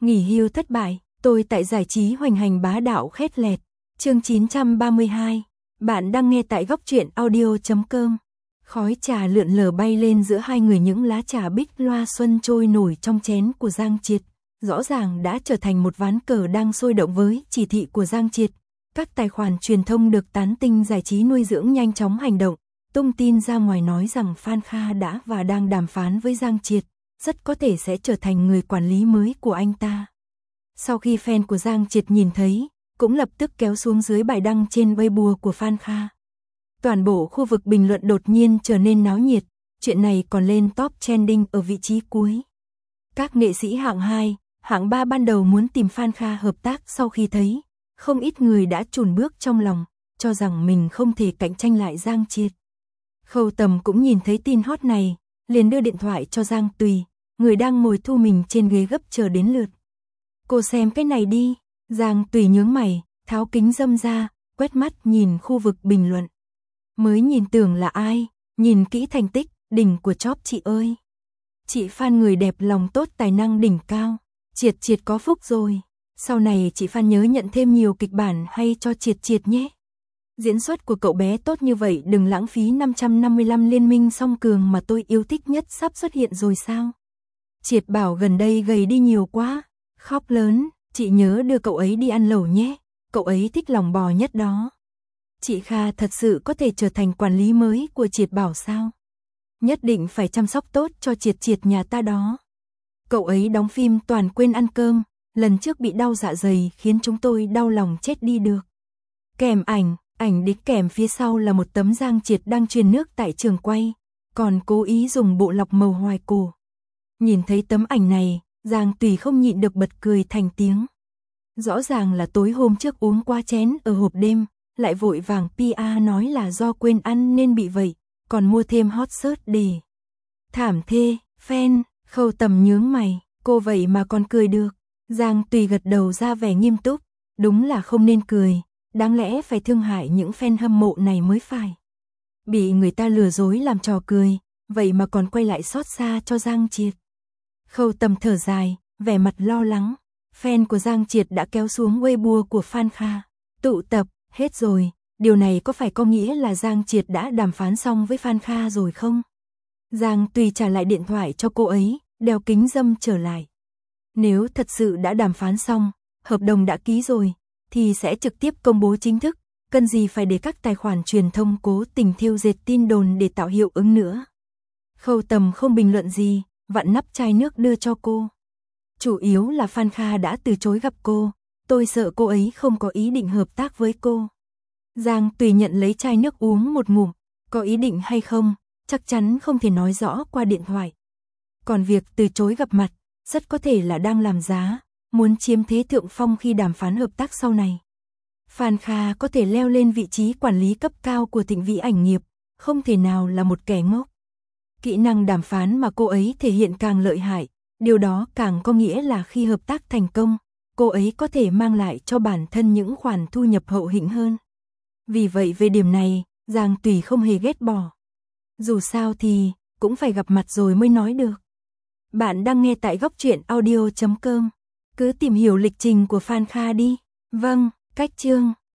Nghỉ hưu thất bại, tôi tại giải trí hoành hành bá đạo khét lẹt. Chương 932. Bạn đang nghe tại góc truyện audio.com. Khói trà lượn lờ bay lên giữa hai người, những lá trà bích loa xuân trôi nổi trong chén của Giang Triệt. Rõ ràng đã trở thành một ván cờ đang sôi động với chỉ thị của Giang Triệt. Các tài khoản truyền thông được tán tinh giải trí nuôi dưỡng nhanh chóng hành động, tung tin ra ngoài nói rằng Phan Kha đã và đang đàm phán với Giang Triệt, rất có thể sẽ trở thành người quản lý mới của anh ta. Sau khi fan của Giang Triệt nhìn thấy, cũng lập tức kéo xuống dưới bài đăng trên Weibo của Phan Kha. Toàn bộ khu vực bình luận đột nhiên trở nên náo nhiệt, chuyện này còn lên top trending ở vị trí cuối. Các nghệ sĩ hạng 2, hạng 3 ban đầu muốn tìm Phan Kha hợp tác, sau khi thấy, không ít người đã chùn bước trong lòng, cho rằng mình không thể cạnh tranh lại Giang Triệt. Khâu Tầm cũng nhìn thấy tin hot này, liền đưa điện thoại cho Giang Tùy, người đang ngồi thu mình trên ghế gấp chờ đến lượt. Cô xem cái này đi. Giang Tùy nhướng mày, tháo kính râm ra, quét mắt nhìn khu vực bình luận. Mới nhìn tưởng là ai, nhìn kỹ thành tích, đỉnh của chóp chị ơi. Chị Phan người đẹp lòng tốt tài năng đỉnh cao, Triệt có phúc rồi. Sau này chị Phan nhớ nhận thêm nhiều kịch bản hay cho Triệt nhé. Diễn xuất của cậu bé tốt như vậy, đừng lãng phí. 555 liên minh song cường mà tôi yêu thích nhất sắp xuất hiện rồi sao? Triệt bảo gần đây gầy đi nhiều quá, khóc lớn. Chị nhớ đưa cậu ấy đi ăn lẩu nhé, cậu ấy thích lòng bò nhất đó. Chị Kha thật sự có thể trở thành quản lý mới của Triệt bảo sao? Nhất định phải chăm sóc tốt cho Triệt nhà ta đó. Cậu ấy đóng phim toàn quên ăn cơm, lần trước bị đau dạ dày khiến chúng tôi đau lòng chết đi được. Kèm ảnh đính kèm phía sau là một tấm Giang Triệt đang truyền nước tại trường quay, còn cố ý dùng bộ lọc màu hoài cổ. Nhìn thấy tấm ảnh này, Giang Tùy không nhịn được bật cười thành tiếng. Rõ ràng là tối hôm trước uống qua chén ở hộp đêm, lại vội vàng PR nói là do quên ăn nên bị vậy, còn mua thêm hot search để. Thảm thê, fan, Khâu Tầm nhướng mày, cô vậy mà còn cười được. Giang Tùy gật đầu ra vẻ nghiêm túc, đúng là không nên cười, đáng lẽ phải thương hại những fan hâm mộ này mới phải. Bị người ta lừa dối làm trò cười, vậy mà còn quay lại xót xa cho Giang Triệt. Khâu Tầm thở dài, vẻ mặt lo lắng. Fan của Giang Triệt đã kéo xuống Weibo của Phan Kha. Tụ tập, hết rồi, điều này có phải có nghĩa là Giang Triệt đã đàm phán xong với Phan Kha rồi không? Giang Tùy trả lại điện thoại cho cô ấy, đeo kính râm trở lại. Nếu thật sự đã đàm phán xong, hợp đồng đã ký rồi, thì sẽ trực tiếp công bố chính thức, cần gì phải để các tài khoản truyền thông cố tình thêu dệt tin đồn để tạo hiệu ứng nữa. Khâu Tầm không bình luận gì, vặn nắp chai nước đưa cho cô. Chủ yếu là Phan Kha đã từ chối gặp cô, tôi sợ cô ấy không có ý định hợp tác với cô. Giang Tùy nhận lấy chai nước uống một ngụm, có ý định hay không, chắc chắn không thể nói rõ qua điện thoại. Còn việc từ chối gặp mặt, rất có thể là đang làm giá, muốn chiếm thế thượng phong khi đàm phán hợp tác sau này. Phan Kha có thể leo lên vị trí quản lý cấp cao của Thịnh Vĩ Ảnh Nghiệp, không thể nào là một kẻ ngốc. Kỹ năng đàm phán mà cô ấy thể hiện càng lợi hại, điều đó càng có nghĩa là khi hợp tác thành công, cô ấy có thể mang lại cho bản thân những khoản thu nhập hậu hĩnh hơn. Vì vậy về điểm này, Giang Tùy không hề ghét bỏ. Dù sao thì, cũng phải gặp mặt rồi mới nói được. Bạn đang nghe tại góc truyện audio.com. Cứ tìm hiểu lịch trình của Phan Kha đi. Vâng, cách chương.